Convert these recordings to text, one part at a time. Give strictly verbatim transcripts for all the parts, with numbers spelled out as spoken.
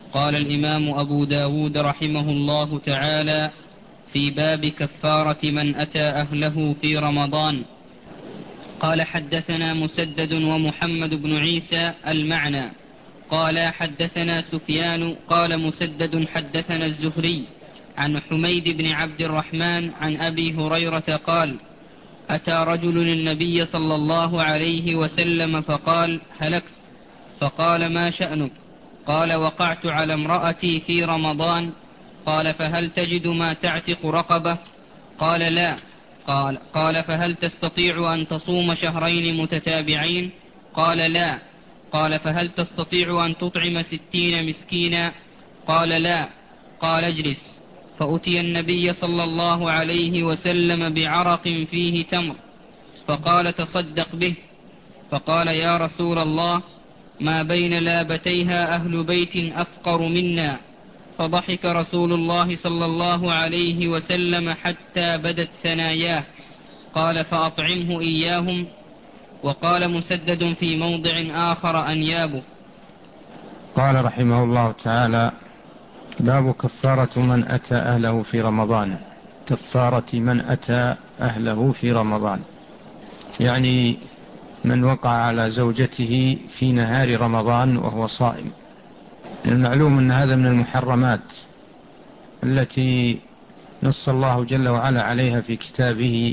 قال الإمام أبو داود رحمه الله تعالى في باب كفارة من أتى أهله في رمضان. قال حدثنا مسدد ومحمد بن عيسى المعنى قال حدثنا سفيان قال مسدد حدثنا الزهري عن حميد بن عبد الرحمن عن أبي هريرة قال أتى رجل النبي صلى الله عليه وسلم فقال هلكت، فقال ما شأنك؟ قال وقعت على امرأتي في رمضان. قال فهل تجد ما تعتق رقبة؟ قال لا. قال, قال فهل تستطيع أن تصوم شهرين متتابعين؟ قال لا. قال فهل تستطيع أن تطعم ستين مسكينا؟ قال لا. قال اجلس. فأتي النبي صلى الله عليه وسلم بعرق فيه تمر فقال تصدق به. فقال يا رسول الله ما بين لابتيها أهل بيت أفقر منا. فضحك رسول الله صلى الله عليه وسلم حتى بدت ثناياه. قال فأطعمه إياهم. وقال مسدد في موضع آخر أنيابه. قال رحمه الله تعالى باب كفارة من أتى أهله في رمضان. كفارة من أتى أهله في رمضان يعني من وقع على زوجته في نهار رمضان وهو صائم. المعلوم أن هذا من المحرمات التي نص الله جل وعلا عليها في كتابه،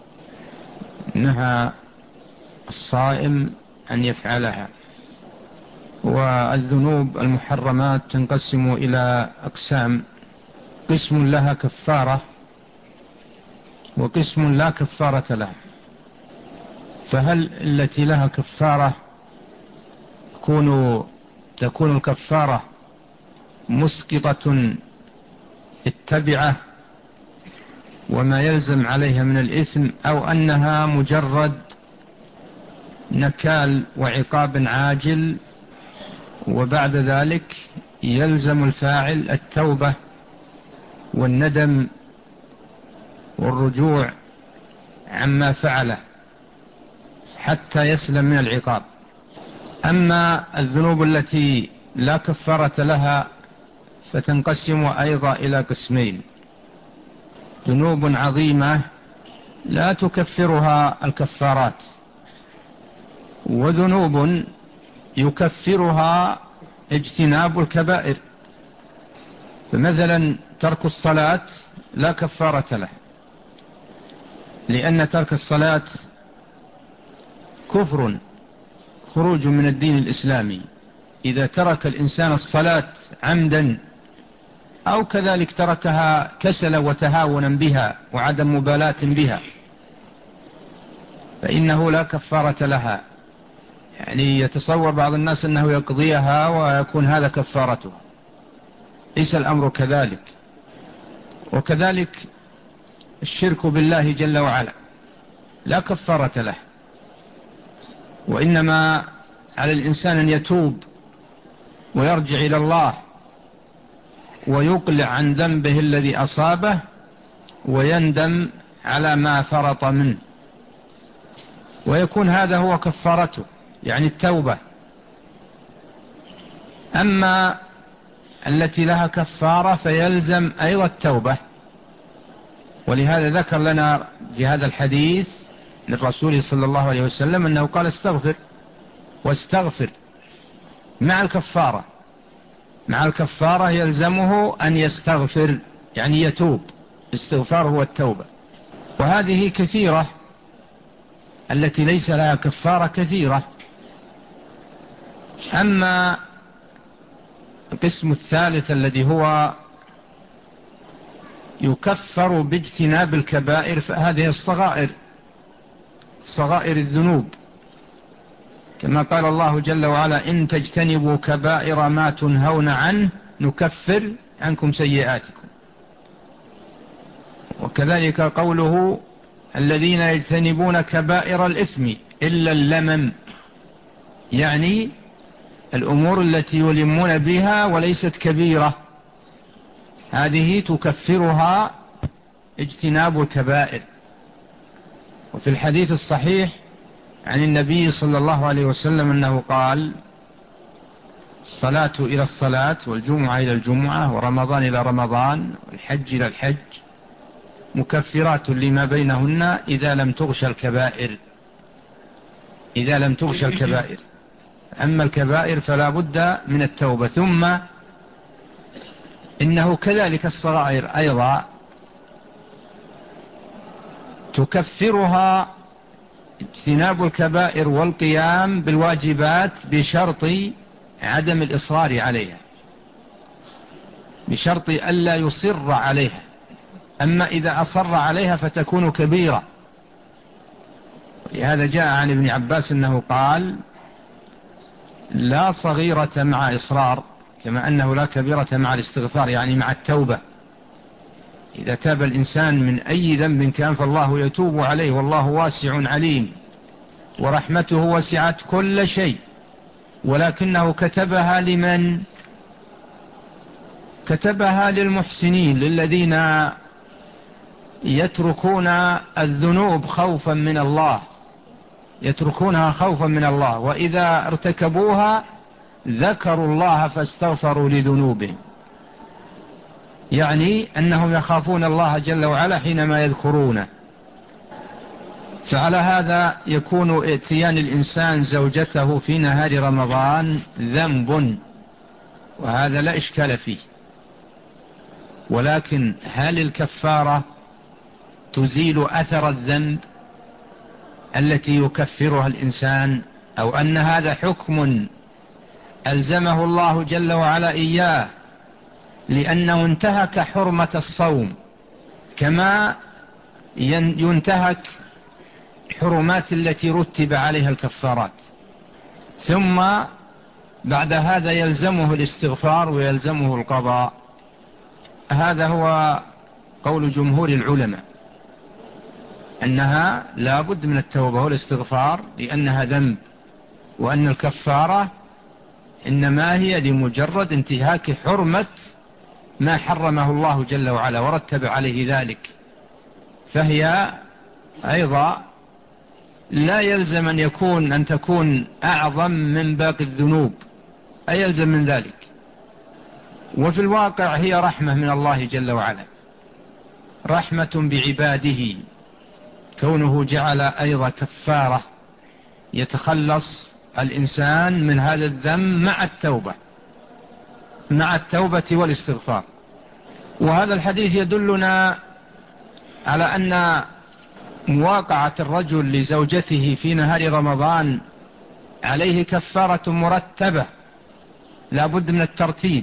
نهى الصائم أن يفعلها. والذنوب المحرمات تنقسم إلى أقسام: قسم لها كفارة وقسم لا كفارة لها. فهل التي لها كفارة تكون تكون الكفارة مسقطة التبعة وما يلزم عليها من الإثم، أو أنها مجرد نكال وعقاب عاجل وبعد ذلك يلزم الفاعل التوبة والندم والرجوع عما فعله حتى يسلم من العقاب؟ أما الذنوب التي لا كفارة لها فتنقسم أيضا إلى قسمين: ذنوب عظيمة لا تكفرها الكفارات، وذنوب يكفرها اجتناب الكبائر. فمثلا ترك الصلاة لا كفارة له، لأن ترك الصلاة كفر، خروج من الدين الإسلامي. إذا ترك الإنسان الصلاة عمدا أو كذلك تركها كسلا وتهاونا بها وعدم مبالاة بها فإنه لا كفارة لها. يعني يتصور بعض الناس أنه يقضيها ويكون هذا كفارته، ليس الأمر كذلك. وكذلك الشرك بالله جل وعلا لا كفارة له، وإنما على الإنسان أن يتوب ويرجع إلى الله ويقلع عن ذنبه الذي أصابه ويندم على ما فرط منه، ويكون هذا هو كفارته، يعني التوبة. أما التي لها كفارة فيلزم أيضا التوبة، ولهذا ذكر لنا في هذا الحديث للرسول صلى الله عليه وسلم أنه قال استغفر واستغفر مع الكفارة. مع الكفارة يلزمه أن يستغفر، يعني يتوب. استغفار هو التوبة. وهذه كثيرة، التي ليس لها كفارة كثيرة. أما القسم الثالث الذي هو يكفر باجتناب الكبائر فهذه الصغائر، صغائر الذنوب، كما قال الله جل وعلا إن تجتنبوا كبائر ما تنهون عنه نكفر عنكم سيئاتكم. وكذلك قوله الذين يجتنبون كبائر الإثم إلا اللمم، يعني الأمور التي يلمون بها وليست كبيرة، هذه تكفرها اجتناب الكبائر. وفي الحديث الصحيح عن النبي صلى الله عليه وسلم أنه قال الصلاة إلى الصلاة، والجمعة إلى الجمعة، ورمضان إلى رمضان، والحج إلى الحج، مكفرات لما بينهن إذا لم تغش الكبائر، إذا لم تغش الكبائر. أما الكبائر فلا بد من التوبة. ثم إنه كذلك الصغائر أيضا تكفرها اجتناب الكبائر والقيام بالواجبات بشرط عدم الإصرار عليها، بشرط ألا يصر عليها. أما إذا أصر عليها فتكون كبيرة. لهذا جاء عن ابن عباس أنه قال: لا صغيرة مع إصرار، كما أنه لا كبيرة مع الاستغفار، يعني مع التوبة. إذا تاب الإنسان من أي ذنب كان فالله يتوب عليه، والله واسع عليم، ورحمته وسعت كل شيء، ولكنه كتبها لمن؟ كتبها للمحسنين، للذين يتركون الذنوب خوفا من الله، يتركونها خوفا من الله، وإذا ارتكبوها ذكروا الله فاستغفروا لذنوبهم، يعني أنهم يخافون الله جل وعلا حينما يذكرونه. فعلى هذا يكون اتيان الإنسان زوجته في نهار رمضان ذنب، وهذا لا إشكال فيه. ولكن هل الكفارة تزيل أثر الذنب التي يكفرها الإنسان، أو أن هذا حكم ألزمه الله جل وعلا إياه لأنه انتهك حرمة الصوم، كما ينتهك حرمات التي رتب عليها الكفارات، ثم بعد هذا يلزمه الاستغفار ويلزمه القضاء؟ هذا هو قول جمهور العلماء، أنها لا بد من التوبة والاستغفار لأنها ذنب، وأن الكفارة إنما هي لمجرد انتهاك حرمة ما حرمه الله جل وعلا ورتب عليه ذلك، فهي أيضا لا يلزم أن يكون أن تكون أعظم من باقي الذنوب، أي يلزم من ذلك. وفي الواقع هي رحمة من الله جل وعلا، رحمة بعباده، كونه جعل أيضا كفارة يتخلص الإنسان من هذا الذنب مع التوبة، مع التوبة والاستغفار. وهذا الحديث يدلنا على أن مواقعة الرجل لزوجته في نهار رمضان عليه كفارة مرتبة، لا بد من الترتيب.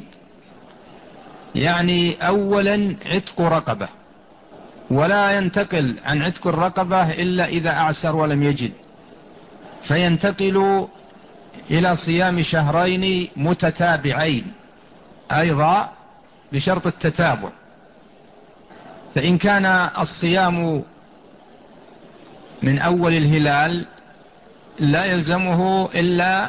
يعني أولا عتق رقبة، ولا ينتقل عن عتق الرقبة إلا إذا أعسر ولم يجد، فينتقل إلى صيام شهرين متتابعين أيضا بشرط التتابع. فإن كان الصيام من أول الهلال لا يلزمه إلا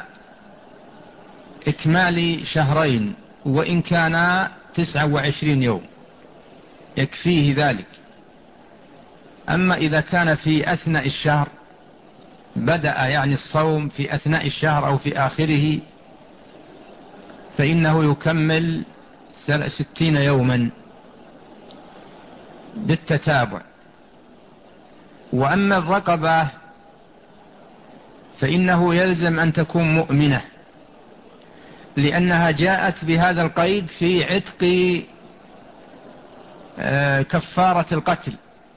إكمال شهرين، وإن كان تسعة وعشرين يوم يكفيه ذلك. أما إذا كان في أثناء الشهر بدأ يعني الصوم في أثناء الشهر أو في آخره، فإنه يكمل ستين يوما بالتتابع. وأما الرقبة فإنه يلزم أن تكون مؤمنة، لأنها جاءت بهذا القيد في عتق كفارة القتل.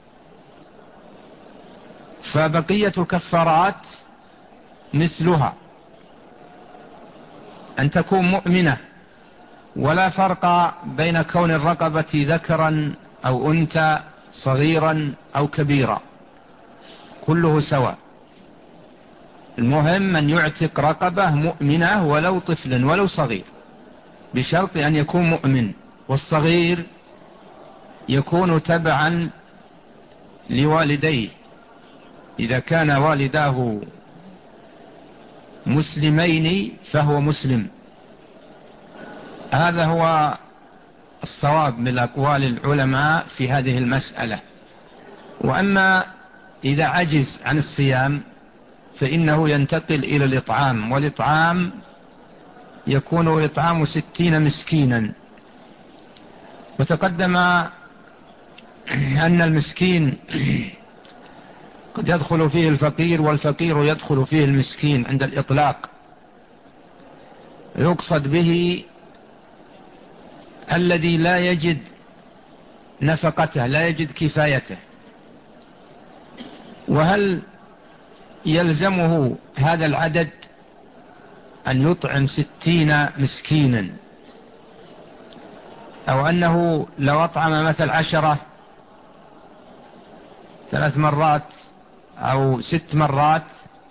فبقية الكفارات مثلها، أن تكون مؤمنة، ولا فرق بين كون الرقبة ذكرا أو أنثى، صغيرا أو كبيرا، كله سواء. المهم أن يعتق رقبة مؤمنة ولو طفلا ولو صغير، بشرط أن يكون مؤمن، والصغير يكون تبعا لوالديه، إذا كان والداه مسلمين فهو مسلم. هذا هو الصواب من أقوال العلماء في هذه المسألة. وأما إذا عجز عن الصيام فإنه ينتقل إلى الإطعام، والإطعام يكون إطعام ستين مسكينا. وتقدم أن المسكين قد يدخل فيه الفقير، والفقير يدخل فيه المسكين عند الإطلاق. يقصد به الذي لا يجد نفقته، لا يجد كفايته. وهل يلزمه هذا العدد أن يطعم ستين مسكينا، أو أنه لو أطعم مثل عشرة ثلاث مرات أو ست مرات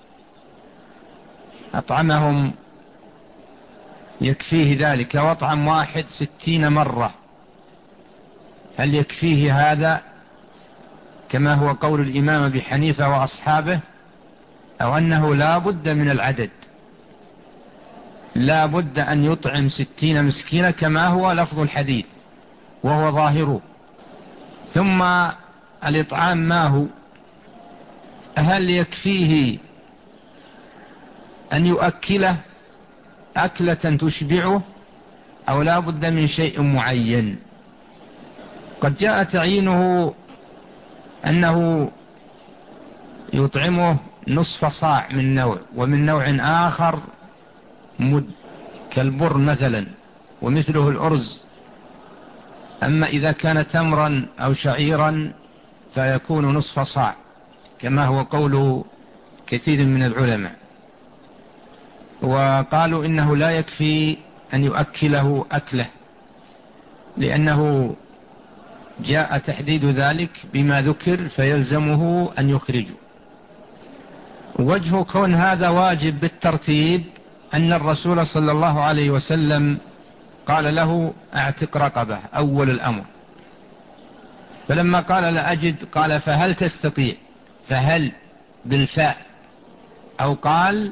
أطعمهم يكفيه ذلك، وأطعم واحد ستين مرة، هل يكفيه هذا كما هو قول الإمام أبي حنيفة وأصحابه، أو أنه لا بد من العدد، لا بد أن يطعم ستين مسكينة كما هو لفظ الحديث وهو ظاهره؟ ثم الإطعام ما هو؟ هل يكفيه أن يؤكله أكلة تشبعه، أو لا بد من شيء معين؟ قد جاء تعيينه أنه يطعمه نصف صاع من نوع، ومن نوع آخر مد كالبر مثلا، ومثله الأرز. أما إذا كان تمرا أو شعيرا فيكون نصف صاع كما هو قول كثير من العلماء. وقالوا إنه لا يكفي أن يؤكله أكله، لأنه جاء تحديد ذلك بما ذكر فيلزمه أن يخرجه. وجه كون هذا واجب بالترتيب أن الرسول صلى الله عليه وسلم قال له اعتق رقبة أول الأمر، فلما قال لا أجد قال فهل تستطيع، فهل بالفاء، أو قال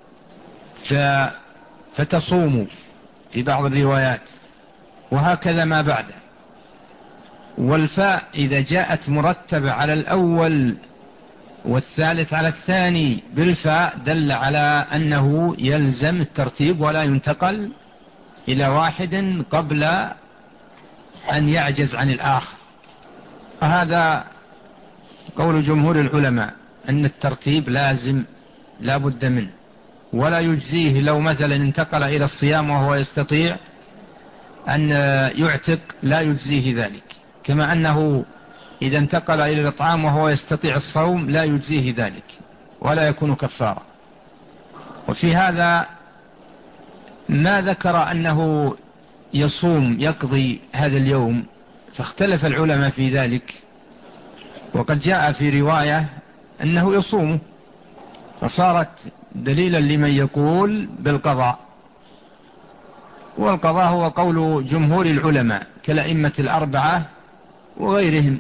فتصوموا في بعض الروايات، وهكذا ما بعده. والفاء إذا جاءت مرتبة على الأول والثالث على الثاني بالفاء دل على أنه يلزم الترتيب ولا ينتقل إلى واحد قبل أن يعجز عن الآخر. هذا قول جمهور العلماء أن الترتيب لازم لا بد منه، ولا يجزيه لو مثلا انتقل إلى الصيام وهو يستطيع أن يعتق، لا يجزيه ذلك، كما أنه إذا انتقل إلى الإطعام وهو يستطيع الصوم لا يجزيه ذلك ولا يكون كفارة. وفي هذا ما ذكر أنه يصوم يقضي هذا اليوم، فاختلف العلماء في ذلك. وقد جاء في رواية أنه يصوم، فصارت دليلا لمن يقول بالقضاء. والقضاء هو قول جمهور العلماء كالأئمة الأربعة وغيرهم،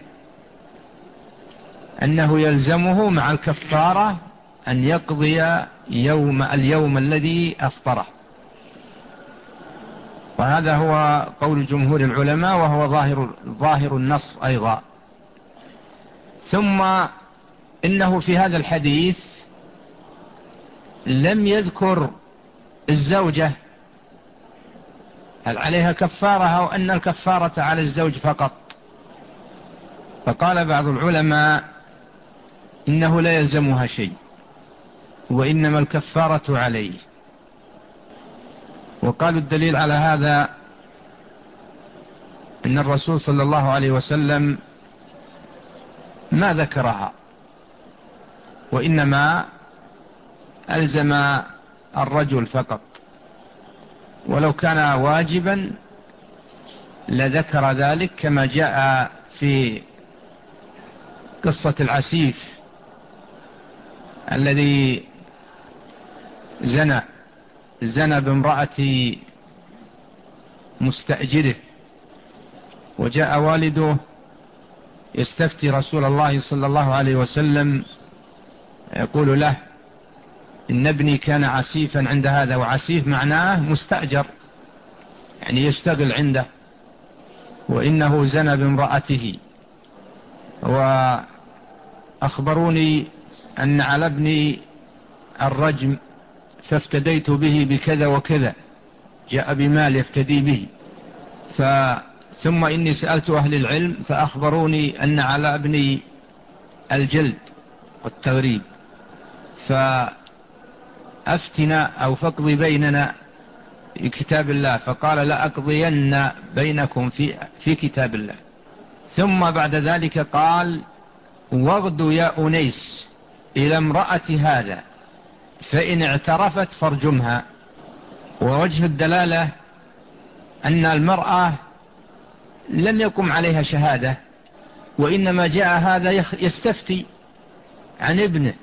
أنه يلزمه مع الكفارة أن يقضي يوم اليوم الذي أفطره. وهذا هو قول جمهور العلماء، وهو ظاهر, ظاهر النص أيضا. ثم إنه في هذا الحديث لم يذكر الزوجة هل عليها كفارة، أو أن الكفارة على الزوج فقط. فقال بعض العلماء إنه لا يلزمها شيء، وإنما الكفارة عليه. وقالوا الدليل على هذا أن الرسول صلى الله عليه وسلم ما ذكرها، وإنما ألزم الرجل فقط، ولو كان واجبا لذكر ذلك، كما جاء في قصة العسيف الذي زنى زنى بامرأة مستأجره، وجاء والده يستفتي رسول الله صلى الله عليه وسلم يقول له إن ابني كان عسيفا عند هذا، وعسيف معناه مستأجر يعني يشتغل عنده، وإنه زنى بامرأته، وأخبروني أن على ابني الرجم فافتديت به بكذا وكذا. جاء بمال يفتدي به. ثم إني سألت أهل العلم فأخبروني أن على ابني الجلد والتغريب، فأفتنا أو فاقضي بيننا في كتاب الله، فقال لا أقضين بينكم في, في كتاب الله. ثم بعد ذلك قال واغدوا يا أنيس إلى امرأة هذا فإن اعترفت فارجمها. ووجه الدلالة أن المرأة لم يقم عليها شهادة، وإنما جاء هذا يستفتي عن ابنه،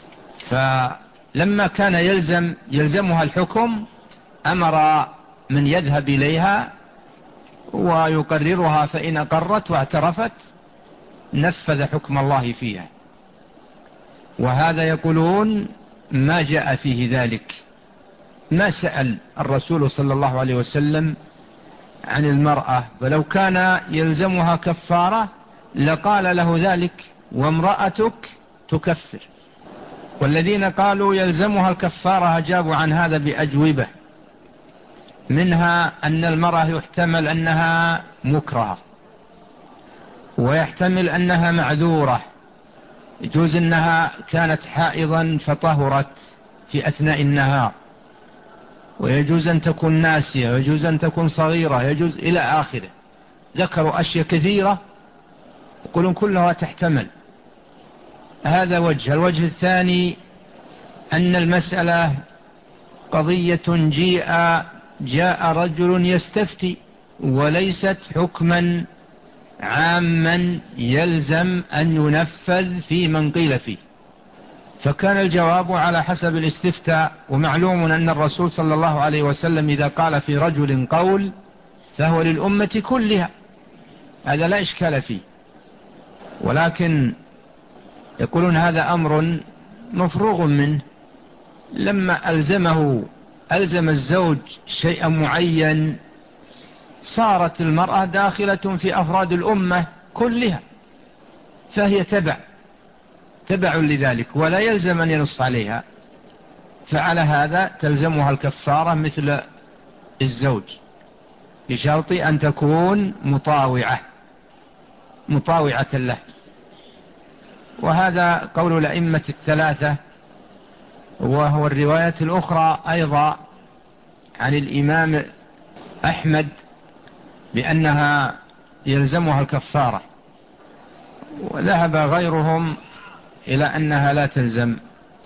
فلما كان يلزم يلزمها الحكم أمر من يذهب إليها ويقررها، فإن أقرت واعترفت نفذ حكم الله فيها. وهذا يقولون ما جاء فيه ذلك، ما سأل الرسول صلى الله عليه وسلم عن المرأة، فلو كان يلزمها كفارة لقال له ذلك وامرأتك تكفر. والذين قالوا يلزمها الكفارة أجابوا عن هذا بأجوبة، منها أن المرأة يحتمل أنها مكرهة، ويحتمل أنها معذورة، يجوز أنها كانت حائضا فطهرت في أثناء النهار، ويجوز أن تكون ناسية، ويجوز أن تكون صغيرة، يجوز إلى آخره. ذكروا أشياء كثيرة يقولون كلها تحتمل. هذا وجه. الوجه الثاني أن المسألة قضية جيء جاء رجل يستفتي، وليست حكما عاما يلزم أن ينفذ في من قيل فيه، فكان الجواب على حسب الاستفتاء. ومعلوم أن الرسول صلى الله عليه وسلم إذا قال في رجل قول فهو للأمة كلها، هذا لا إشكال فيه. ولكن يقولون هذا أمر مفروغ منه، لما ألزمه ألزم الزوج شيئا معين صارت المرأة داخلة في أفراد الأمة كلها، فهي تبع تبع لذلك ولا يلزم أن ينص عليها، فعلى هذا تلزمها الكفارة مثل الزوج، بشرط أن تكون مطاوعة مطاوعة له. وهذا قول الأئمة الثلاثة، وهو الرواية الأخرى أيضا عن الإمام أحمد بأنها يلزمها الكفارة، وذهب غيرهم إلى أنها لا تلزم،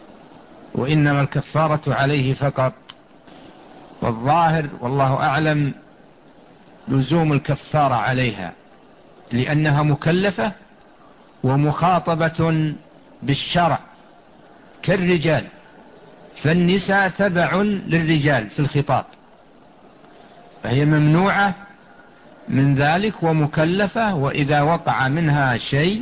وإنما الكفارة عليه فقط. والظاهر والله أعلم لزوم الكفارة عليها، لأنها مكلفة ومخاطبة بالشرع كالرجال، فالنساء تبع للرجال في الخطاب، فهي ممنوعة من ذلك ومكلفة، وإذا وقع منها شيء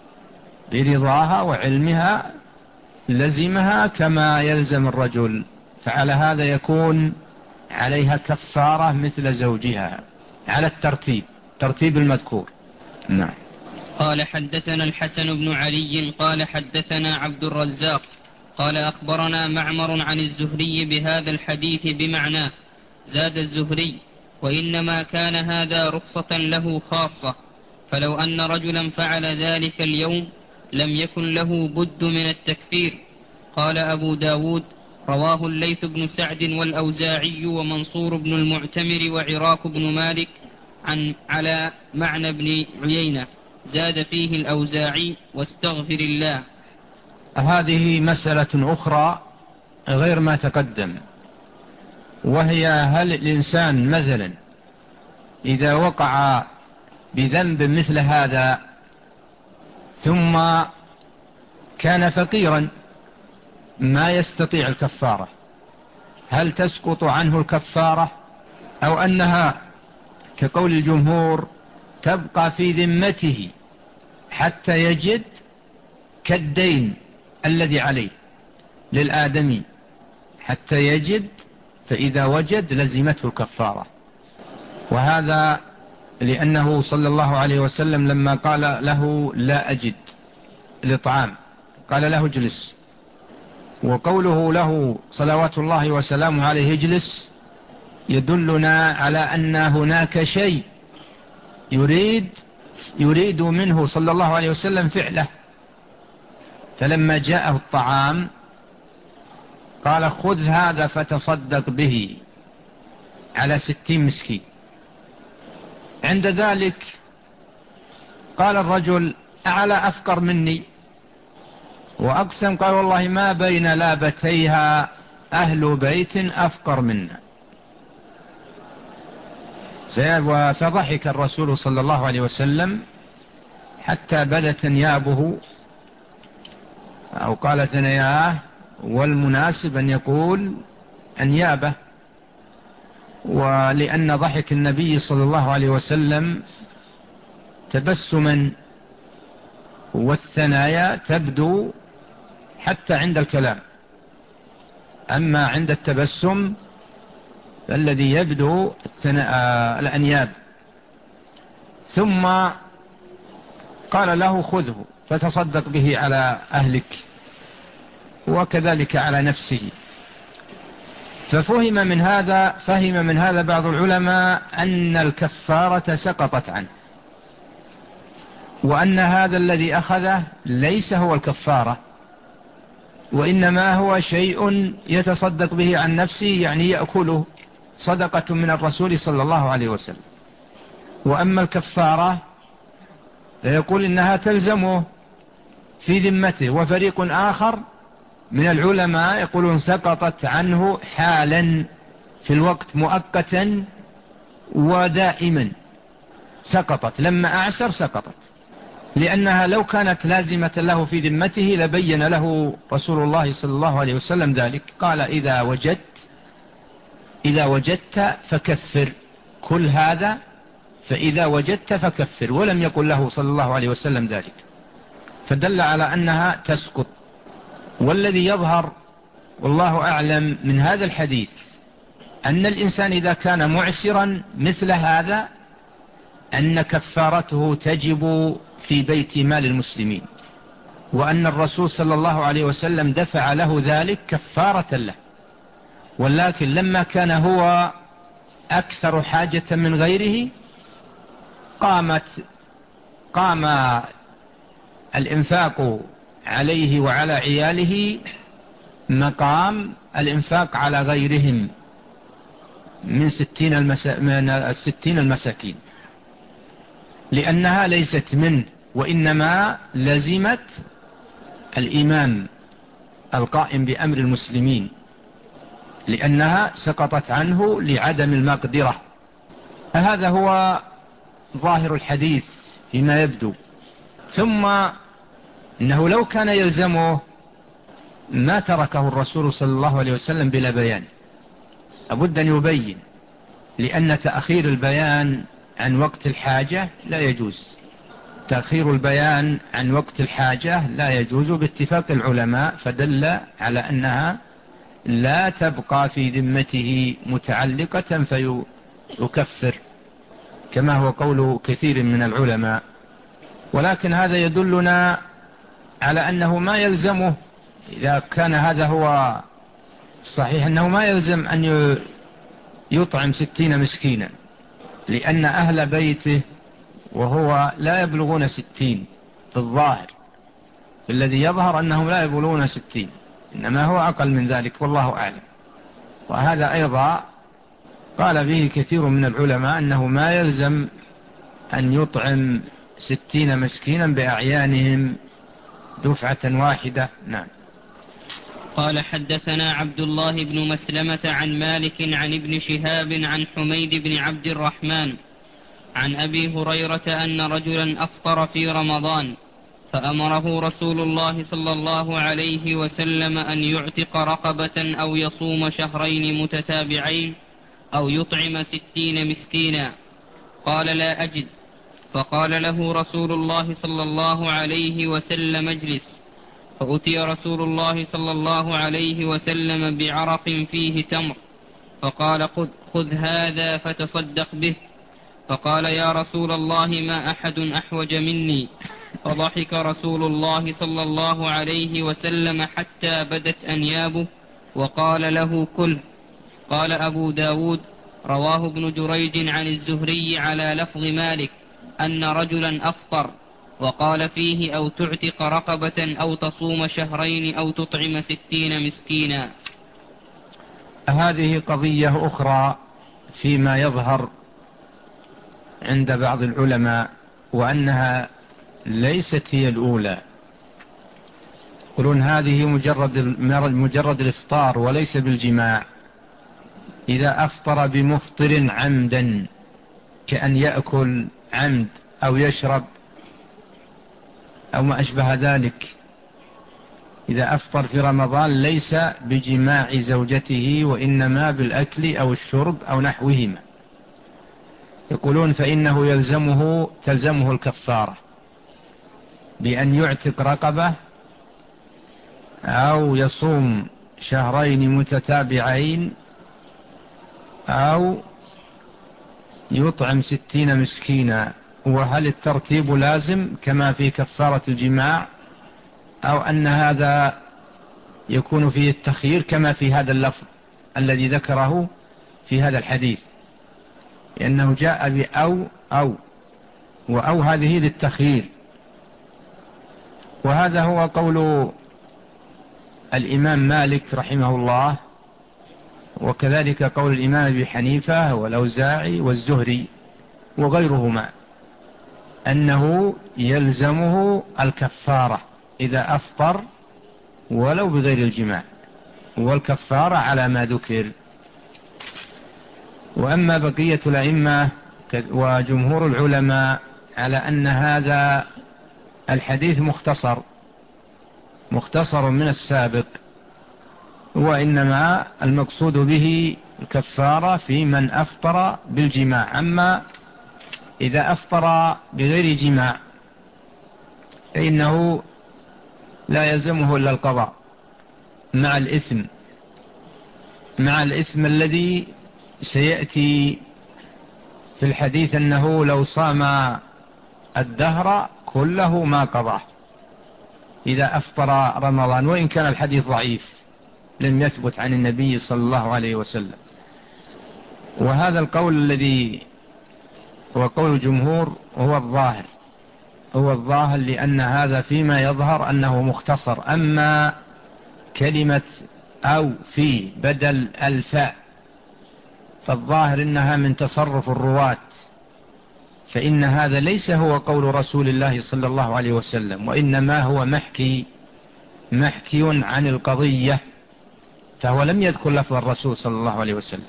برضاها وعلمها لزمها كما يلزم الرجل، فعلى هذا يكون عليها كفارة مثل زوجها على الترتيب ترتيب المذكور. نعم. قال حدثنا الحسن بن علي قال حدثنا عبد الرزاق قال أخبرنا معمر عن الزهري بهذا الحديث بمعناه، زاد الزهري وإنما كان هذا رخصة له خاصة، فلو أن رجلا فعل ذلك اليوم لم يكن له بد من التكفير. قال أبو داود رواه الليث بن سعد والأوزاعي ومنصور بن المعتمر وعراك بن مالك عن على معنى بن عيينة، زاد فيه الأوزاعي واستغفر الله. هذه مسألة أخرى غير ما تقدم، وهي هل الإنسان مثلا إذا وقع بذنب مثل هذا ثم كان فقيرا ما يستطيع الكفارة، هل تسقط عنه الكفارة أو أنها كقول الجمهور تبقى في ذمته حتى يجد كالدين الذي عليه للآدمي حتى يجد، فإذا وجد لزمته الكفارة. وهذا لأنه صلى الله عليه وسلم لما قال له لا أجد الإطعام قال له اجلس، وقوله له صلوات الله وسلامه عليه اجلس يدلنا على أن هناك شيء يريد يريد منه صلى الله عليه وسلم فعله. فلما جاءه الطعام قال خذ هذا فتصدق به على ستين مسكين. عند ذلك قال الرجل أعلى أفقر مني، وأقسم قال والله ما بين لابتيها أهل بيت أفقر منا. فضحك الرسول صلى الله عليه وسلم حتى بدت انيابه، أو قال ثنياه، والمناسب أن يقول انيابه، ولأن ضحك النبي صلى الله عليه وسلم تبسما، والثنايا تبدو حتى عند الكلام، أما عند التبسم فالذي يبدو الأنياب. ثم قال له خذه فتصدق به على أهلك وكذلك على نفسه. ففهم من هذا فهم من هذا بعض العلماء أن الكفارة سقطت عنه، وأن هذا الذي أخذه ليس هو الكفارة، وإنما هو شيء يتصدق به عن نفسه، يعني يأكله، صدقة من الرسول صلى الله عليه وسلم. وأما الكفارة فيقول إنها تلزمه في ذمته. وفريق آخر من العلماء يقولون سقطت عنه حالا في الوقت مؤقتا ودائما، سقطت لما أعسر سقطت، لأنها لو كانت لازمة له في ذمته لبين له رسول الله صلى الله عليه وسلم ذلك. قال إذا وجدت إذا وجدت فكفر، كل هذا فإذا وجدت فكفر، ولم يقل له صلى الله عليه وسلم ذلك، فدل على أنها تسقط. والذي يظهر والله أعلم من هذا الحديث أن الإنسان إذا كان معسرا مثل هذا أن كفارته تجب في بيت مال المسلمين، وأن الرسول صلى الله عليه وسلم دفع له ذلك كفارة له. ولكن لما كان هو أكثر حاجة من غيره قامت قام الإنفاق عليه وعلى عياله مقام الإنفاق على غيرهم من ستين, المسا... من الستين المساكين، لأنها ليست منه، وإنما لزمت الإمام القائم بأمر المسلمين، لأنها سقطت عنه لعدم المقدرة. فهذا هو ظاهر الحديث فيما يبدو. ثم إنه لو كان يلزمه ما تركه الرسول صلى الله عليه وسلم بلا بيان، لابد أن يبين، لأن تأخير البيان عن وقت الحاجة لا يجوز. تأخير البيان عن وقت الحاجة لا يجوز باتفاق العلماء، فدل على أنها لا تبقى في ذمته متعلقة فيكفر، كما هو قول كثير من العلماء. ولكن هذا يدلنا على أنه ما يلزمه، إذا كان هذا هو صحيح، أنه ما يلزم أن يطعم ستين مسكينا، لأن أهل بيته وهو لا يبلغون ستين في الظاهر، الذي يظهر أنهم لا يبلغون ستين، إنما هو أقل من ذلك والله أعلم. وهذا أيضا قال به كثير من العلماء أنه ما يلزم أن يطعم ستين مسكينا بأعيانهم دفعة واحدة. نعم. قال حدثنا عبد الله بن مسلمة عن مالك عن ابن شهاب عن حميد بن عبد الرحمن عن أبي هريرة أن رجلا أفطر في رمضان فأمره رسول الله صلى الله عليه وسلم أن يعتق رقبة أو يصوم شهرين متتابعين أو يطعم ستين مسكينا. قال لا أجد، فقال له رسول الله صلى الله عليه وسلم اجلس. فأتي رسول الله صلى الله عليه وسلم بعرق فيه تمر، فقال خذ, خذ هذا فتصدق به. فقال يا رسول الله ما أحد أحوج مني. فضحك رسول الله صلى الله عليه وسلم حتى بدت أنيابه وقال له كل. قال أبو داود رواه ابن جريج عن الزهري على لفظ مالك أن رجلا أفطر وقال فيه أو تعتق رقبة أو تصوم شهرين أو تطعم ستين مسكينا. هذه قضية أخرى فيما يظهر عند بعض العلماء، وأنها ليست هي الأولى. يقولون هذه مجرد مجرد الإفطار وليس بالجماع. إذا أفطر بمفطر عمدا كأن يأكل عمد أو يشرب أو ما أشبه ذلك، إذا أفطر في رمضان ليس بجماع زوجته وإنما بالأكل أو الشرب أو نحوهما، يقولون فإنه يلزمه تلزمه الكفارة بأن يعتق رقبة أو يصوم شهرين متتابعين أو يطعم ستين مسكينا. وهل الترتيب لازم كما في كفارة الجماع، أو أن هذا يكون فيه التخيير كما في هذا اللفظ الذي ذكره في هذا الحديث، لأنه جاء بأو أو وأو هذه للتخيير. وهذا هو قول الإمام مالك رحمه الله، وكذلك قول الإمام أبي حنيفة والأوزاعي والزهري وغيرهما، أنه يلزمه الكفارة إذا أفطر ولو بغير الجماع، والكفارة على ما ذكر. وأما بقية الأئمة وجمهور العلماء على أن هذا الحديث مختصر مختصر من السابق، وإنما المقصود به الكفارة في من أفطر بالجماع. أما إذا أفطر بغير جماع فإنه لا يلزمه إلا القضاء مع الإثم مع الإثم الذي سيأتي في الحديث، أنه لو صام الدهر كله ما قضاه إذا أفطر رمضان، وإن كان الحديث ضعيف لم يثبت عن النبي صلى الله عليه وسلم. وهذا القول الذي هو قول الجمهور هو الظاهر هو الظاهر لأن هذا فيما يظهر أنه مختصر. أما كلمة أو في بدل الفاء فالظاهر إنها من تصرف الرواة، فإن هذا ليس هو قول رسول الله صلى الله عليه وسلم، وإنما هو محكي محكي عن القضية، فهو لم يذكر لفظ الرسول صلى الله عليه وسلم،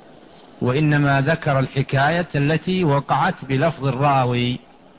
وإنما ذكر الحكاية التي وقعت بلفظ الراوي،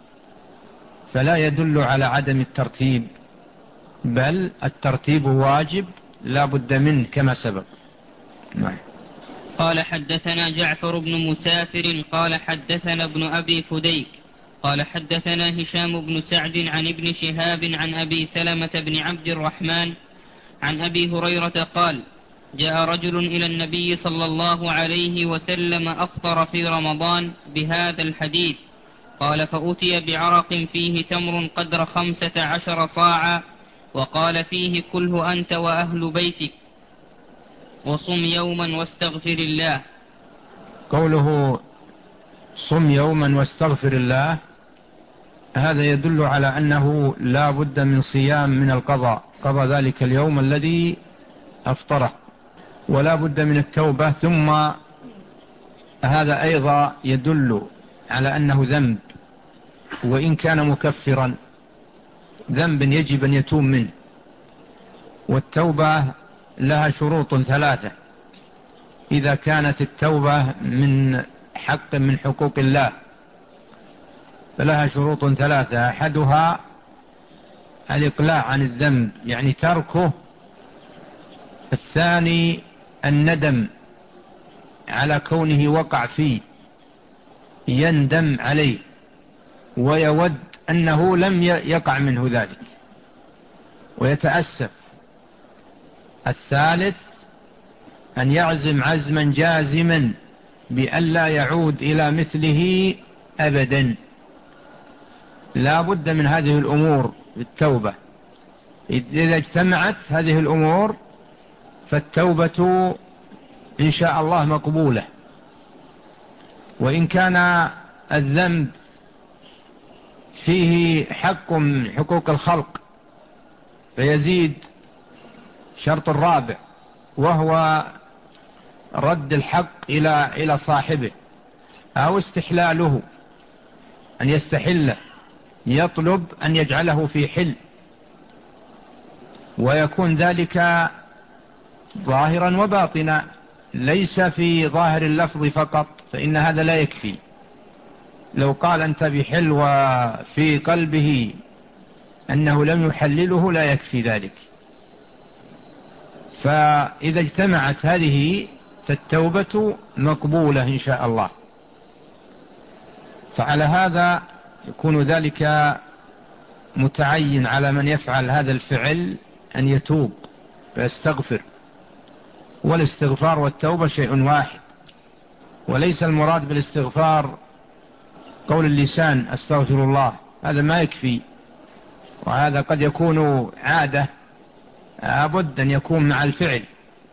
فلا يدل على عدم الترتيب، بل الترتيب واجب لا بد منه كما سبق. نعم. قال حدثنا جعفر بن مسافر قال حدثنا ابن أبي فديك قال حدثنا هشام بن سعد عن ابن شهاب عن أبي سلمة بن عبد الرحمن عن أبي هريرة قال جاء رجل إلى النبي صلى الله عليه وسلم أفطر في رمضان بهذا الحديث، قال فأتي بعرق فيه تمر قدر خمسة عشر صاعا، وقال فيه كله أنت وأهل بيتك وصم يوما واستغفر الله. قوله صم يوما واستغفر الله هذا يدل على أنه لا بد من صيام من القضاء، قضى ذلك اليوم الذي أفطره، ولا بد من التوبة. ثم هذا أيضا يدل على أنه ذنب، وإن كان مكفرا ذنب يجب أن يتوب منه. والتوبة لها شروط ثلاثة، إذا كانت التوبة من حق من حقوق الله فلها شروط ثلاثة، أحدها الإقلاع عن الذنب يعني تركه، الثاني الندم على كونه وقع فيه يندم عليه ويود أنه لم يقع منه ذلك ويتأسف، الثالث أن يعزم عزما جازما بأن لا يعود إلى مثله أبدا. لا بد من هذه الأمور بالتوبة، إذا اجتمعت هذه الأمور فالتوبة إن شاء الله مقبولة. وإن كان الذنب فيه حق من حقوق الخلق فيزيد شرط الرابع، وهو رد الحق إلى إلى صاحبه أو استحلاله، أن يستحله، يطلب أن يجعله في حل، ويكون ذلك ظاهرا وباطنا، ليس في ظاهر اللفظ فقط، فإن هذا لا يكفي. لو قال أنت بحل وفي قلبه أنه لم يحلله لا يكفي ذلك. فإذا اجتمعت هذه فالتوبة مقبولة إن شاء الله. فعلى هذا يكون ذلك متعين على من يفعل هذا الفعل أن يتوب ويستغفر، والاستغفار والتوبة شيء واحد، وليس المراد بالاستغفار قول اللسان أستغفر الله، هذا ما يكفي، وهذا قد يكون عادة، لابد أن يكون مع الفعل،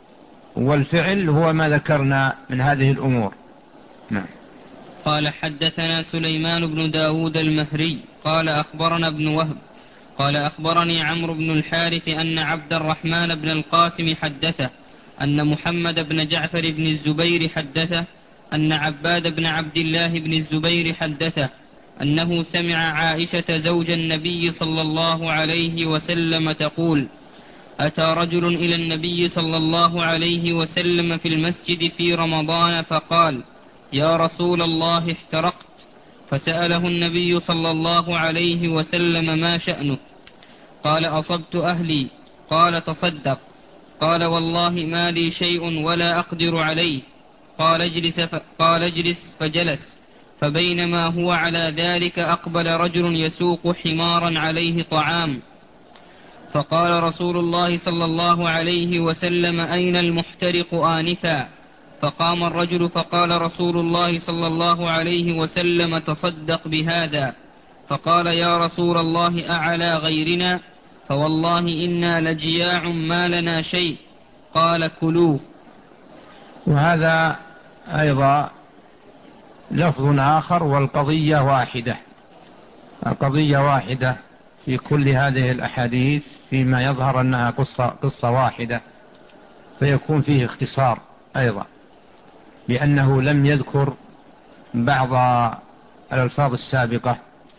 والفعل هو ما ذكرنا من هذه الأمور. نعم. قال حدثنا سليمان بن داود المهري قال أخبرنا ابن وهب قال أخبرني عمرو بن الحارث أن عبد الرحمن بن القاسم حدثه أن محمد بن جعفر بن الزبير حدثه أن عباد بن عبد الله بن الزبير حدثه أنه سمع عائشة زوج النبي صلى الله عليه وسلم تقول: أتى رجل إلى النبي صلى الله عليه وسلم في المسجد في رمضان فقال: يا رسول الله احترقت. فسأله النبي صلى الله عليه وسلم ما شأنه؟ قال: أصبت أهلي. قال: تصدق. قال: والله ما لي شيء ولا أقدر عليه. قال: اجلس, ف... قال اجلس فجلس. فبينما هو على ذلك أقبل رجل يسوق حمارا عليه طعام، فقال رسول الله صلى الله عليه وسلم: أين المحترق آنفا؟ فقام الرجل فقال رسول الله صلى الله عليه وسلم: تصدق بهذا. فقال: يا رسول الله أعلى غيرنا؟ فوالله إنا لجياع ما لنا شيء. قال: كلوه. وهذا أيضا لفظ آخر، والقضية واحدة، القضية واحدة في كل هذه الأحاديث، فيما يظهر أنها قصة, قصة واحدة، فيكون فيه اختصار أيضا، لأنه لم يذكر بعض الألفاظ السابقة،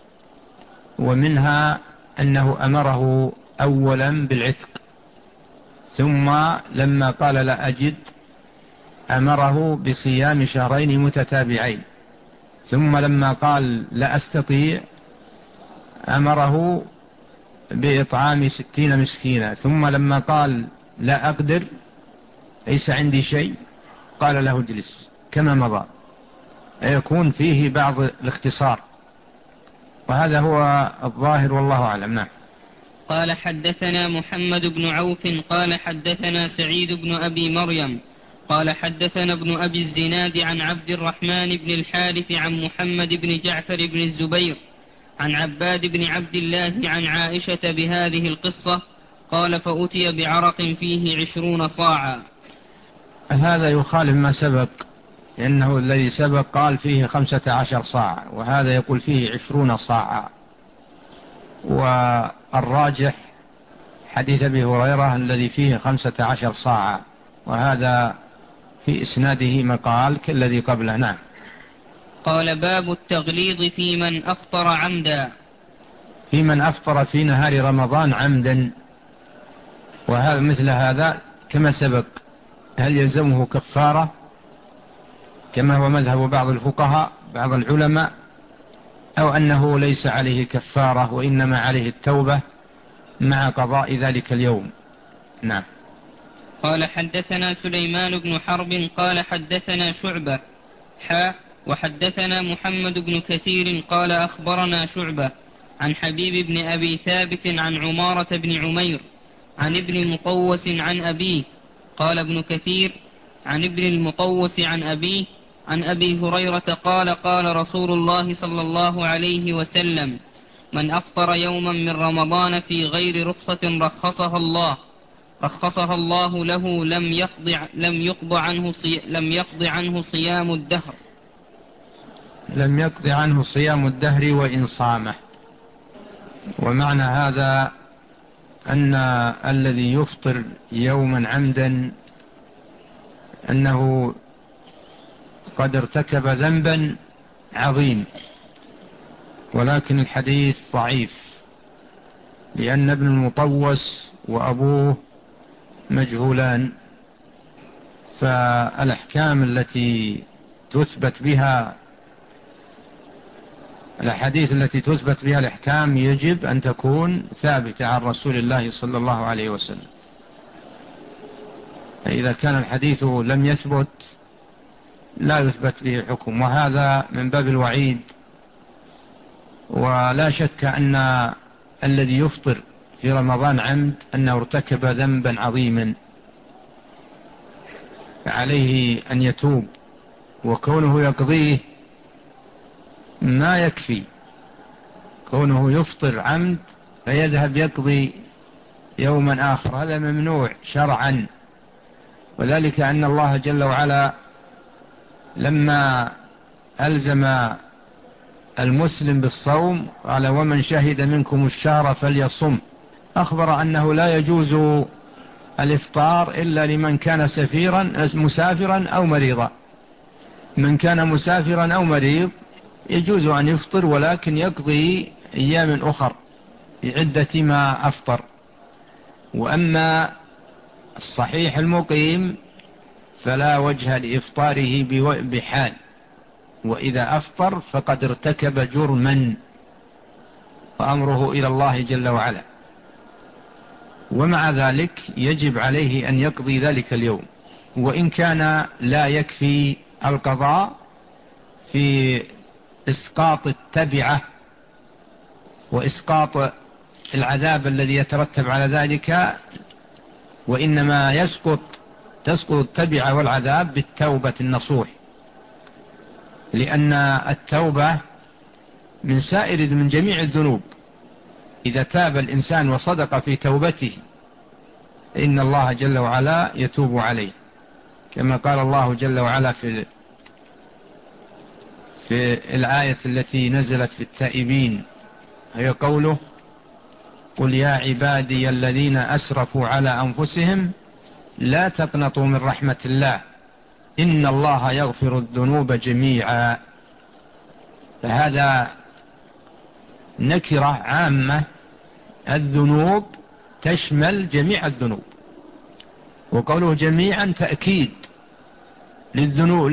ومنها أنه أمره أولا بالعتق، ثم لما قال لا أجد أمره بصيام شهرين متتابعين، ثم لما قال لا أستطيع أمره بإطعام ستين مسكينا، ثم لما قال لا أقدر ليس عندي شيء قال له اجلس كما مضى، يكون فيه بعض الاختصار، وهذا هو الظاهر والله أعلم. نعم. قال حدثنا محمد بن عوف قال حدثنا سعيد بن أبي مريم قال حدثنا ابن أبي الزناد عن عبد الرحمن بن الحارث عن محمد بن جعفر بن الزبير عن عباد بن عبد الله عن عائشة بهذه القصة. قال: فأتي بعرق فيه عشرون صاعا. هذا يخالف ما سبق، لأنه الذي سبق قال فيه خمسة عشر صاع، وهذا يقول فيه عشرون صاعا. والراجح حديث أبي هريرة الذي فيه خمسة عشر صاعا، وهذا في إسناده مقال كالذي قبله. نعم. قال: باب التغليظ في من أفطر عمدا. في من أفطر في نهار رمضان عمدا، وهذا مثل هذا كما سبق، هل يلزمه كفارة كما هو مذهب بعض الفقهاء بعض العلماء، أو أنه ليس عليه كفارة وإنما عليه التوبة مع قضاء ذلك اليوم. نعم. قال حدثنا سليمان بن حرب قال حدثنا شعبة حا وحدثنا محمد بن كثير قال أخبرنا شعبة عن حبيب بن أبي ثابت عن عمارة بن عمير عن ابن المقوس عن أبيه. قال ابن كثير: عن ابن المقوس عن أبيه عن أبي هريرة قال: قال رسول الله صلى الله عليه وسلم: من أفطر يوما من رمضان في غير رخصة رخصها الله رخصها الله له لم يقض لم يقض عنه صي لم يقض عنه صيام الدهر. لم يقض عنه صيام الدهر وإن صامه. ومعنى هذا أن الذي يفطر يوما عمدا أنه قد ارتكب ذنبا عظيم، ولكن الحديث ضعيف لأن ابن المطوس وأبوه مجهولان، فالأحكام التي تثبت بها الأحاديث التي تثبت بها الأحكام يجب أن تكون ثابتة عن رسول الله صلى الله عليه وسلم. إذا كان الحديث لم يثبت لا يثبت به حكم، وهذا من باب الوعيد. ولا شك أن الذي يفطر في رمضان عمد أنه ارتكب ذنبا عظيما عليه أن يتوب، وكونه يقضيه ما يكفي، كونه يفطر عمد فيذهب يقضي يوما آخر هذا ممنوع شرعا. وذلك أن الله جل وعلا لما ألزم المسلم بالصوم قال ومن شهد منكم الشهر فليصم، أخبر أنه لا يجوز الإفطار إلا لمن كان سفيرا مسافرا أو مريضا. من كان مسافرا أو مريض يجوز أن يفطر، ولكن يقضي أيام أخر بعدة ما أفطر. وأما الصحيح المقيم فلا وجه لإفطاره بحال، وإذا أفطر فقد ارتكب جرما وأمره إلى الله جل وعلا، ومع ذلك يجب عليه أن يقضي ذلك اليوم، وإن كان لا يكفي القضاء في إسقاط التبعة وإسقاط العذاب الذي يترتب على ذلك، وإنما يسقط تسقط التبعة والعذاب بالتوبة النصوح، لأن التوبة من سائر من جميع الذنوب. إذا تاب الإنسان وصدق في توبته إن الله جل وعلا يتوب عليه، كما قال الله جل وعلا في في الآية التي نزلت في التائبين، هي قوله قل يا عبادي الذين أسرفوا على أنفسهم لا تقنطوا من رحمة الله إن الله يغفر الذنوب جميعا. فهذا نكرة عامة، الذنوب تشمل جميع الذنوب، وقوله جميعا تأكيد للذنوب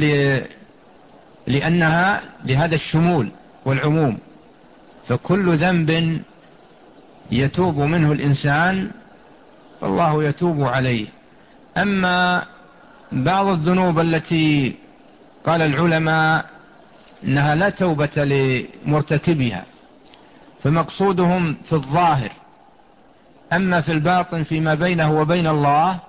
لأنها لهذا الشمول والعموم، فكل ذنب يتوب منه الإنسان فالله يتوب عليه. أما بعض الذنوب التي قال العلماء إنها لا توبة لمرتكبها فمقصودهم في الظاهر، أما في الباطن فيما بينه وبين الله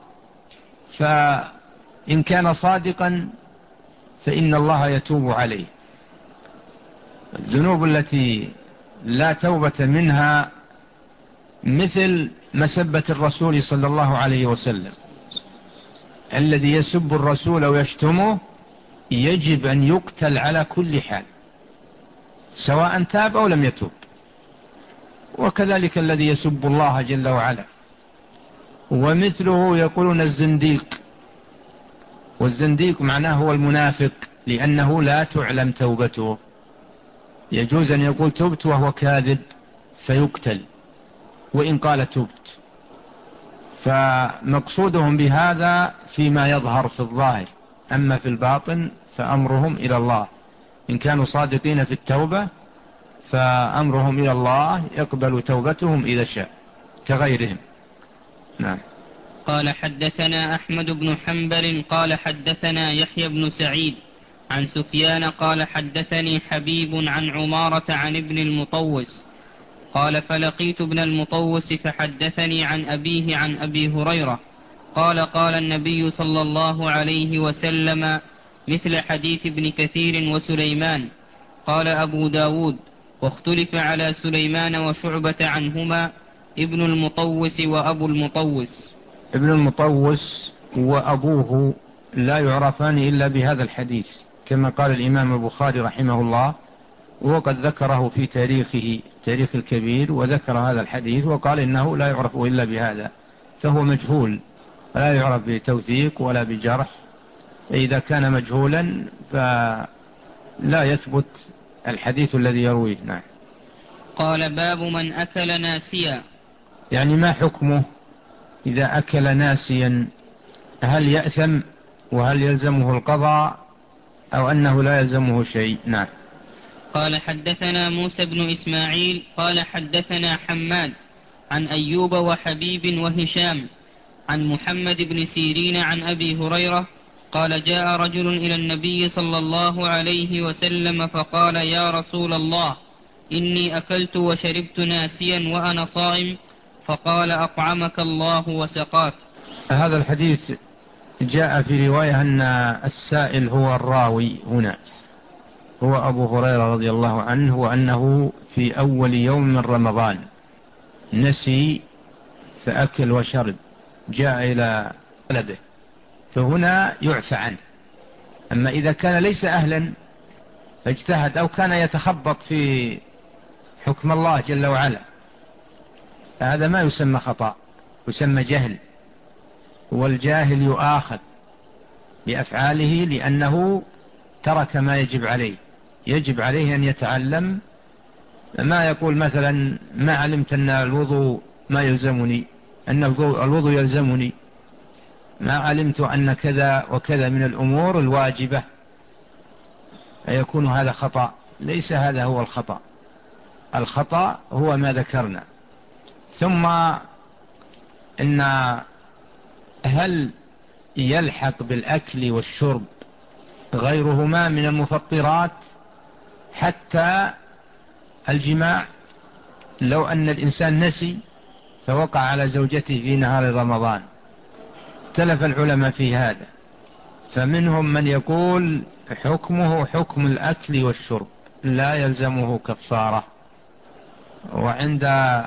فإن كان صادقا فإن الله يتوب عليه. الذنوب التي لا توبة منها مثل مسبة الرسول صلى الله عليه وسلم، الذي يسب الرسول ويشتمه يجب أن يقتل على كل حال سواء تاب أو لم يتوب، وكذلك الذي يسب الله جل وعلا. ومثله يقولون الزنديق، والزنديق معناه هو المنافق لأنه لا تعلم توبته، يجوز أن يقول تبت وهو كاذب فيقتل وإن قال تبت. فمقصودهم بهذا فيما يظهر في الظاهر، أما في الباطن فأمرهم إلى الله، إن كانوا صادقين في التوبة فأمرهم إلى الله يقبل توبتهم إذا شاء كغيرهم. نعم. قال حدثنا أحمد بن حنبل قال حدثنا يحيى بن سعيد عن سفيان قال حدثني حبيب عن عمارة عن ابن المطوس قال فلقيت ابن المطوس فحدثني عن أبيه عن أبي هريرة قال قال النبي صلى الله عليه وسلم مثل حديث ابن كثير وسليمان. قال أبو داود واختلف على سليمان وشعبة عنهما ابن المطوس وأبو المطوس. ابن المطوس وأبوه لا يعرفان إلا بهذا الحديث كما قال الإمام البخاري رحمه الله، وقد ذكره في تاريخه تاريخ الكبير، وذكر هذا الحديث وقال إنه لا يعرف إلا بهذا، فهو مجهول لا يعرف بتوثيق ولا بجرح. فإذا كان مجهولا فلا يثبت الحديث الذي يرويه. نعم. قال باب من أكل ناسيا، يعني ما حكمه إذا أكل ناسيا؟ هل يأثم وهل يلزمه القضاء أو أنه لا يلزمه شيء؟ نعم. قال حدثنا موسى بن إسماعيل قال حدثنا حماد عن أيوب وحبيب وهشام عن محمد بن سيرين عن أبي هريرة قال جاء رجل إلى النبي صلى الله عليه وسلم فقال يا رسول الله إني أكلت وشربت ناسيا وأنا صائم، فقال أطعمك الله وسقاك. هذا الحديث جاء في رواية أن السائل هو الراوي هنا هو أبو هريرة رضي الله عنه، وأنه في أول يوم من رمضان نسي فأكل وشرب، جاء إلى طلبه، فهنا يعفى عنه. أما إذا كان ليس أهلا فاجتهد أو كان يتخبط في حكم الله جل وعلا، فهذا ما يسمى خطأ، يسمى جهل، والجاهل يؤاخذ بأفعاله لأنه ترك ما يجب عليه. يجب عليه أن يتعلم، ما يقول مثلا ما علمت أن الوضوء ما يلزمني، أن الوضوء يلزمني، ما علمت أن كذا وكذا من الأمور الواجبة، فيكون هذا خطأ. ليس هذا هو الخطأ، الخطأ هو ما ذكرنا. ثم إن هل يلحق بالأكل والشرب غيرهما من المفطرات حتى الجماع؟ لو أن الإنسان نسي فوقع على زوجته في نهار رمضان، اختلف العلماء في هذا، فمنهم من يقول حكمه حكم الأكل والشرب لا يلزمه كفارة، وعند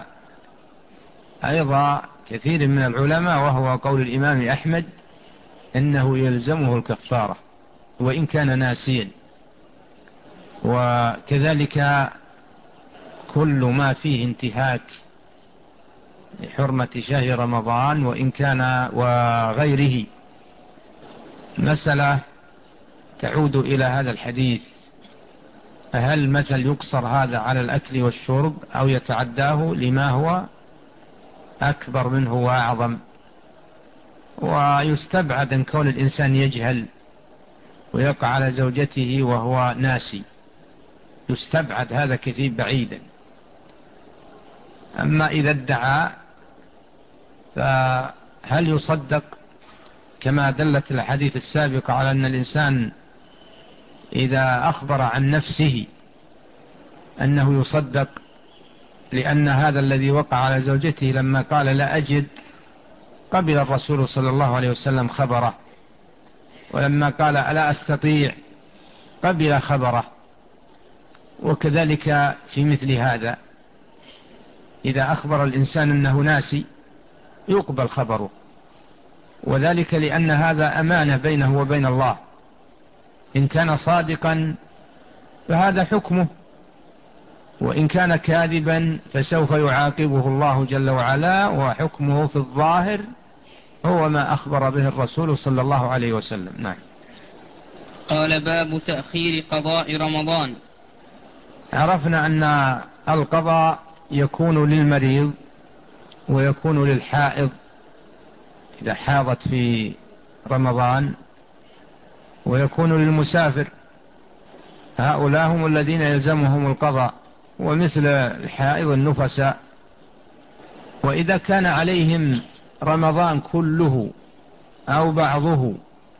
أيضا كثير من العلماء وهو قول الإمام أحمد إنه يلزمه الكفارة وإن كان ناسيا. وكذلك كل ما فيه انتهاك حرمة شهر رمضان وإن كان وغيره. مسألة تعود إلى هذا الحديث، هل مثل يقصر هذا على الأكل والشرب أو يتعداه لما هو أكبر منه وأعظم؟ ويستبعد أن كون الإنسان يجهل ويقع على زوجته وهو ناسي، يستبعد هذا كثير بعيدا. أما إذا ادعى فهل يصدق كما دلت الحديث السابق على أن الإنسان إذا أخبر عن نفسه أنه يصدق، لأن هذا الذي وقع على زوجته لما قال لا أجد قبل الرسول صلى الله عليه وسلم خبره، ولما قال ألا أستطيع قبل خبره. وكذلك في مثل هذا إذا أخبر الإنسان أنه ناسي يقبل خبره، وذلك لأن هذا أمانة بينه وبين الله، إن كان صادقا فهذا حكمه، وإن كان كاذبا فسوف يعاقبه الله جل وعلا، وحكمه في الظاهر هو ما أخبر به الرسول صلى الله عليه وسلم. نعم. قال باب تأخير قضاء رمضان. عرفنا أن القضاء يكون للمريض ويكون للحائض إذا حاضت في رمضان، ويكون للمسافر، هؤلاء هم الذين يلزمهم القضاء، ومثل الحائض النفساء. وإذا كان عليهم رمضان كله أو بعضه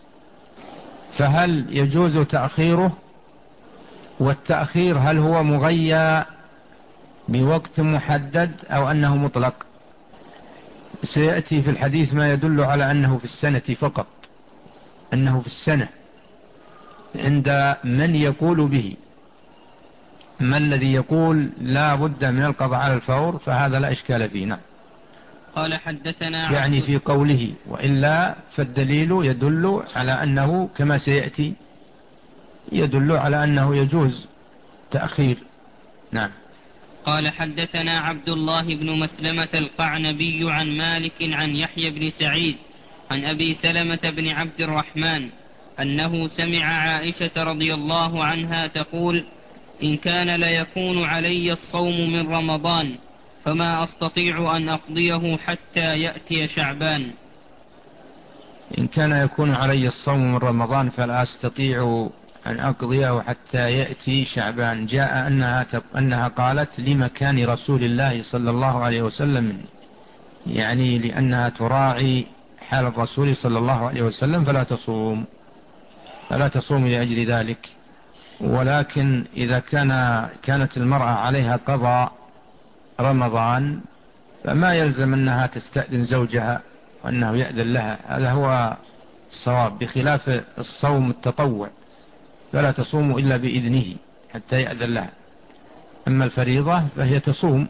فهل يجوز تأخيره؟ والتأخير هل هو مغيى بوقت محدد أو أنه مطلق؟ سيأتي في الحديث ما يدل على أنه في السنة فقط، أنه في السنة عند من يقول به. ما الذي يقول لا بد من القضاء على الفور فهذا لا إشكال فيه. نعم. قال حدثنا يعني في قوله، وإلا فالدليل يدل على أنه كما سيأتي يدل على أنه يجوز تأخير. نعم. قال حدثنا عبد الله بن مسلمة القعنبي عن مالك عن يحيى بن سعيد عن أبي سلمة بن عبد الرحمن أنه سمع عائشة رضي الله عنها تقول: إن كان ليكون علي الصوم من رمضان فما أستطيع أن أقضيه حتى يأتي شعبان. إن كان يكون علي الصوم من رمضان فلا أستطيع أن أقضيه حتى يأتي شعبان. جاء أنها, أنها قالت لمكان رسول الله صلى الله عليه وسلم، يعني لأنها تراعي حال الرسول صلى الله عليه وسلم فلا تصوم فلا تصوم لأجل ذلك. ولكن إذا كان كانت المرأة عليها قضاء رمضان فما يلزم أنها تستأذن زوجها وأنه يأذن لها، هذا هو الصواب، بخلاف الصوم التطوع فلا تصوم إلا بإذنه حتى يأذن لها. أما الفريضة فهي تصوم،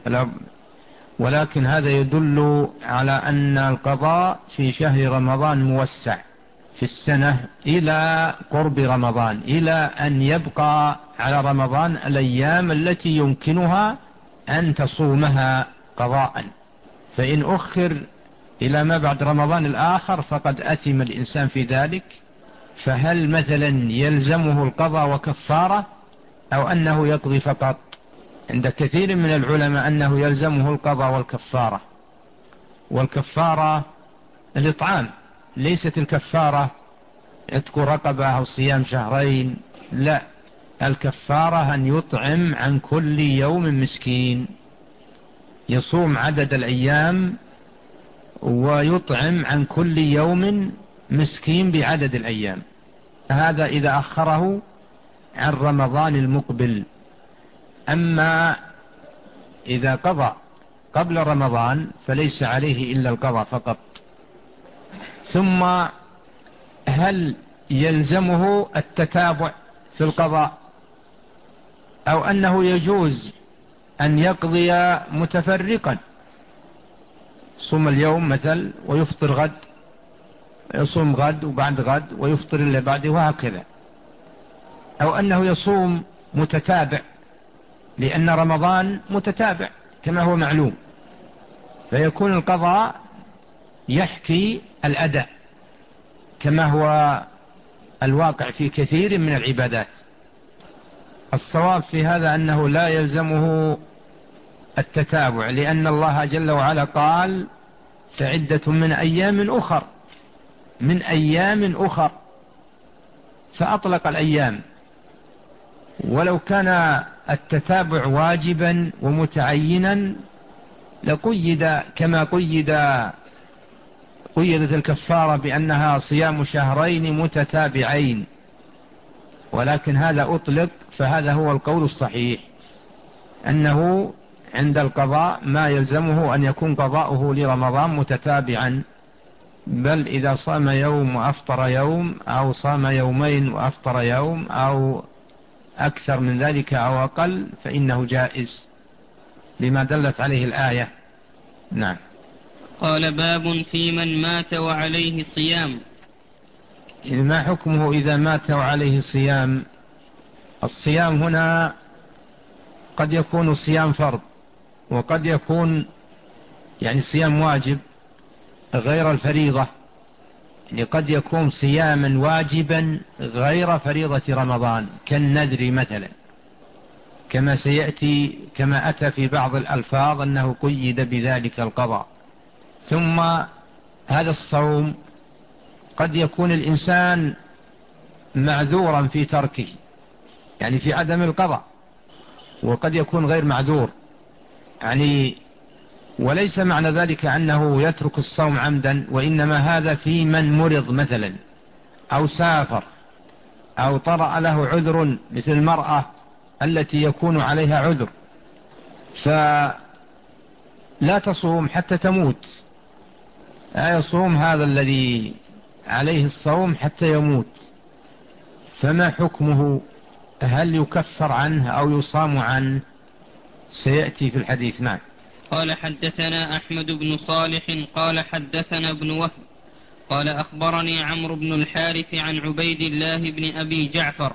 ولكن هذا يدل على أن القضاء في شهر رمضان موسع في السنة إلى قرب رمضان، إلى أن يبقى على رمضان الأيام التي يمكنها أن تصومها قضاء. فإن أخر إلى ما بعد رمضان الآخر فقد أثم الإنسان في ذلك. فهل مثلا يلزمه القضاء وكفارة أو أنه يقضي فقط؟ عند كثير من العلماء أنه يلزمه القضاء والكفارة، والكفارة الإطعام، ليست الكفارة عتق رقبة أو صيام شهرين، لا، الكفارة أن يطعم عن كل يوم مسكين، يصوم عدد الأيام ويطعم عن كل يوم مسكين بعدد الأيام، هذا إذا أخره عن رمضان المقبل. أما إذا قضى قبل رمضان فليس عليه إلا القضاء فقط. ثم هل يلزمه التتابع في القضاء أو أنه يجوز أن يقضي متفرقا، صوم اليوم مثل ويفطر غد، يصوم غد وبعد غد ويفطر اللي بعده وهكذا، أو أنه يصوم متتابع، لأن رمضان متتابع كما هو معلوم، فيكون القضاء يحكي الأداء كما هو الواقع في كثير من العبادات. الصواب في هذا أنه لا يلزمه التتابع، لأن الله جل وعلا قال: فعدة من أيام أخر من أيام أخر، فأطلق الأيام. ولو كان التتابع واجبا ومتعينا لقيد كما قيد قيدت الكفارة بأنها صيام شهرين متتابعين، ولكن هذا أطلق، فهذا هو القول الصحيح، أنه عند القضاء ما يلزمه أن يكون قضاؤه لرمضان متتابعا، بل إذا صام يوم وأفطر يوم أو صام يومين وأفطر يوم أو أكثر من ذلك أو أقل فإنه جائز لما دلت عليه الآية. نعم. قال: باب في من مات وعليه صيام. ما حكمه إذا مات وعليه صيام؟ الصيام هنا قد يكون صيام فرض وقد يكون يعني صيام واجب غير الفريضة، يعني قد يكون صياما واجبا غير فريضة رمضان كالنذر مثلا، كما سيأتي كما أتى في بعض الألفاظ أنه قيد بذلك القضاء. ثم هذا الصوم قد يكون الإنسان معذورا في تركه، يعني في عدم القضاء، وقد يكون غير معذور، يعني وليس معنى ذلك أنه يترك الصوم عمدا، وإنما هذا في من مرض مثلا أو سافر أو طرأ له عذر، مثل المرأة التي يكون عليها عذر فلا تصوم حتى تموت، لا يصوم هذا الذي عليه الصوم حتى يموت، فما حكمه؟ هل يكفر عنه أو يصام عنه؟ سيأتي في الحديث. نعم. قال: حدثنا أحمد بن صالح قال حدثنا ابن وهب قال أخبرني عمرو بن الحارث عن عبيد الله بن أبي جعفر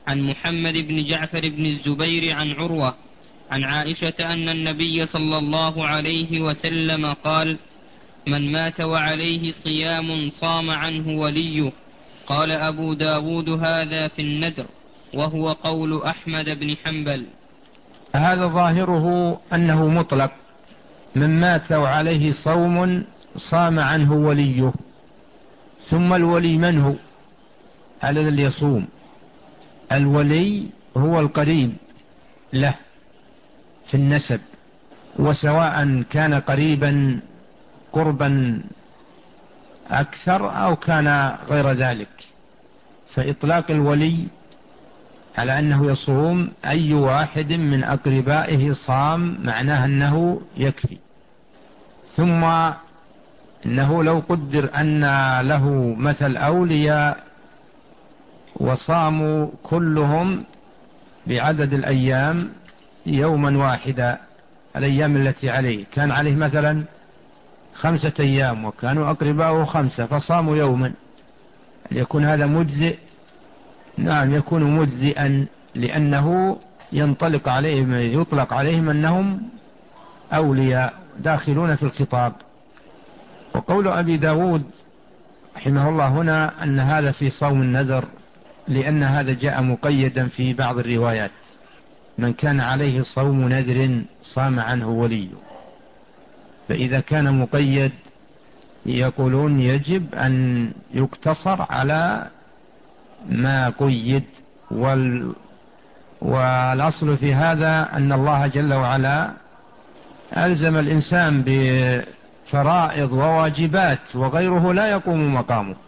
عن محمد بن جعفر بن الزبير عن عروة عن عائشة أن النبي صلى الله عليه وسلم قال: من مات وعليه صيام صام عنه وليه. قال أبو داود: هذا في النذر، وهو قول أحمد بن حنبل. هذا ظاهره أنه مطلق، من مات وعليه صوم صام عنه وليه. ثم الولي من هو؟ هذا الذي يصوم. الولي هو القريب له في النسب، وسواء كان قريبا قربا أكثر أو كان غير ذلك، فإطلاق الولي على أنه يصوم أي واحد من أقربائه صام معناه أنه يكفي. ثم إنه لو قدر أن له مثل أولياء وصاموا كلهم بعدد الأيام يوما واحدا، الأيام التي عليه كان عليه مثلا خمسة أيام وكانوا أقرباؤه خمسة فصاموا يوما، يكون هذا مجزئ؟ نعم يكون مجزئا، لأنه ينطلق عليهم يطلق عليهم أنهم أولياء داخلون في الخطاب. وقول أبي داود رحمه الله هنا أن هذا في صوم النذر، لأن هذا جاء مقيدا في بعض الروايات: من كان عليه صوم نذر صام عنه ولي. فإذا كان مقيد يقولون يجب أن يقتصر على ما قيد. وال والأصل في هذا أن الله جل وعلا ألزم الإنسان بفرائض وواجبات وغيره لا يقوم مقامه،